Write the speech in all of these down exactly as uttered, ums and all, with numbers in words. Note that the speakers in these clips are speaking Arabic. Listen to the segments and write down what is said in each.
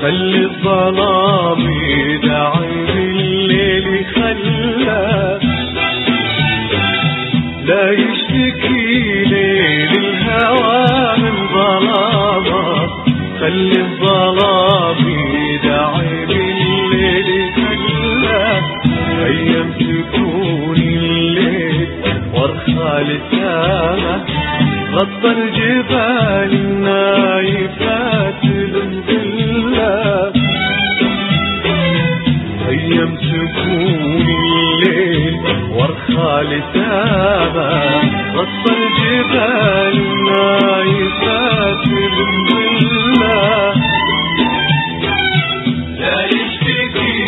خلي الظلام يدعي بالليل خلى لا يشتكي ليل الهوى من ظلامه خلي الظلام يدعي بالليل خلى أيام تكون الليل وارخى لسانه غطى الجبال النايفات بالظلة أيام تكون الليل وارخى لسانه غطى الجبال النايفات بالظلة لا يشتكي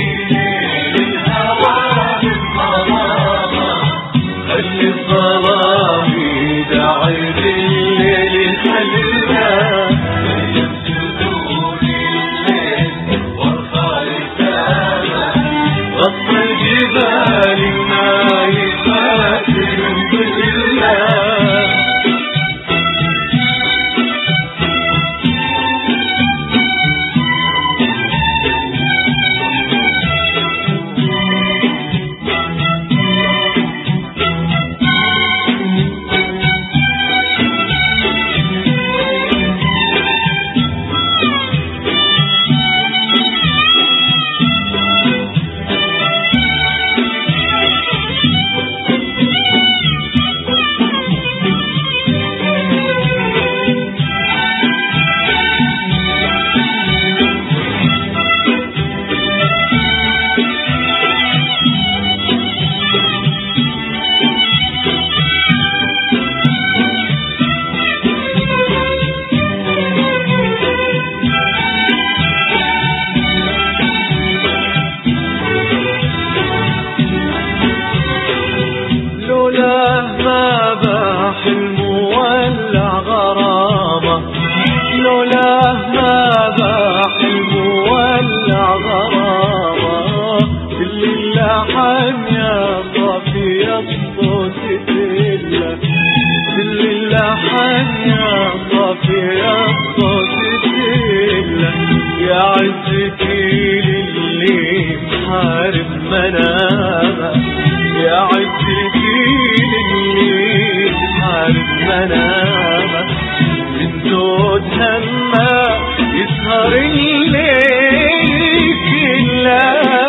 للهوى من ظلامه خلي الظلام يدعي بالليل خلى أيام تكون الليل وارخى لسانه غطى الجبال النايفات بالظلة لولاه ما باح المولع غرامه لولاه ما باح المولع غرامه كل اللحن يا صافي الصوت تله كل اللحن يا صافي الصوت تله يا عزتي للي محارب منامه يا عزتي للي محارب منامه من زود همه يسهر الليل كله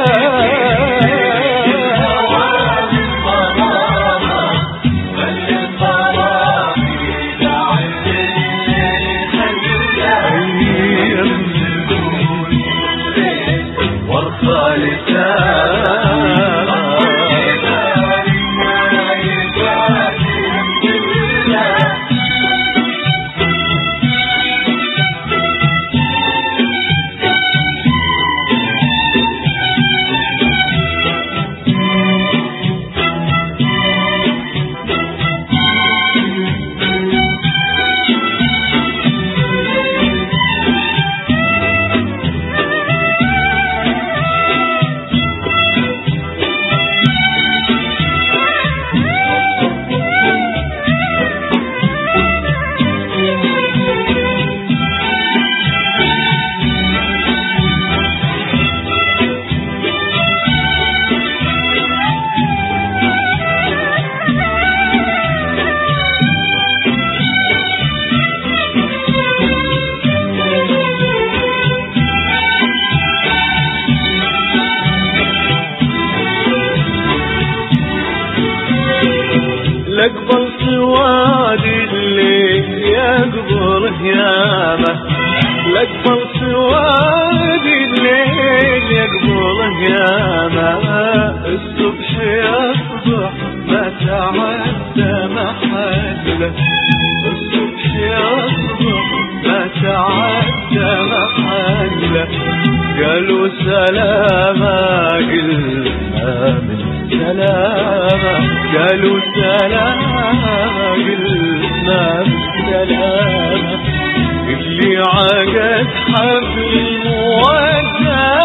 لقبل سواد الليل يقبل هيامه لقبل سواد الليل يقبل هيامه الصبح يصبح ما تعدى محله الصبح يصبح ما تعدى محله قالوا سلامة قلنا من سلامة قالوا سلامة قلنا من سلامة اللي عقد حبل المودة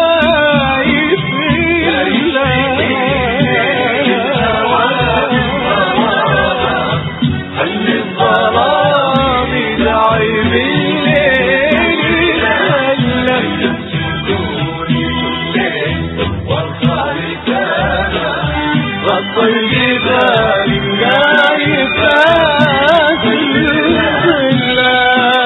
غطى الجبال النايفات الظلال.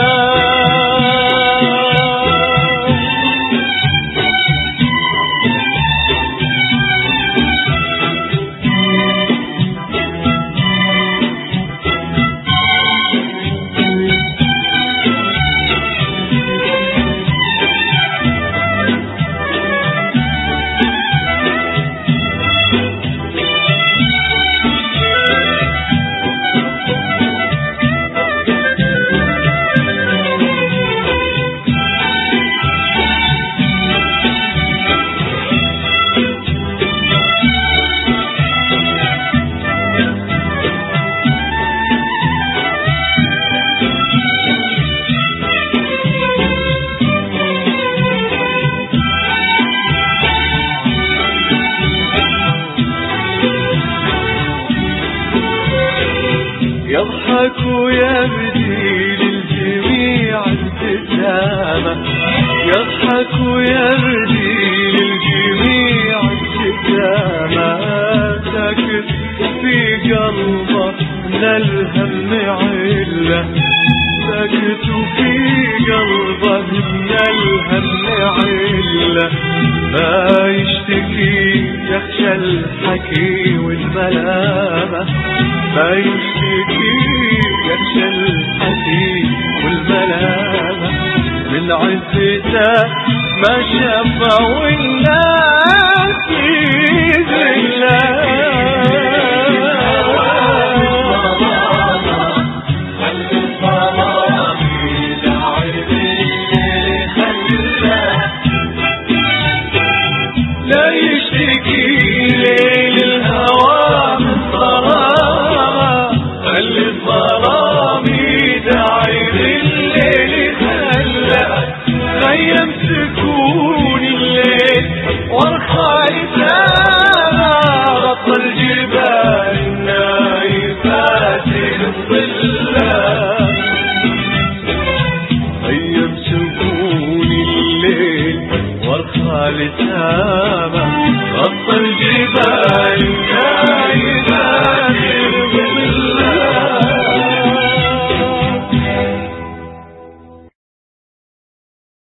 يضحك ويبدي للجميع ابتسامة، يضحك ويبدي للجميع ابتسامة، ساكت في قلبه من الهم علة، ساكت في قلبه من الهم علة، ما يشتكي يخشى الحكي والملامة، ما يشتكي يخشى الحكي والملامة، من عزته ما شافوا الناس يذلها. لا يشتكي ليل الهوى من ظلامة، خلي الظلام يدعي الليل خلى، خيم سكون الليل وارخى لسانا، غطى الجبال النايفات الظلال، خيم سكون الليل وارخى لسانا، غطى الجبال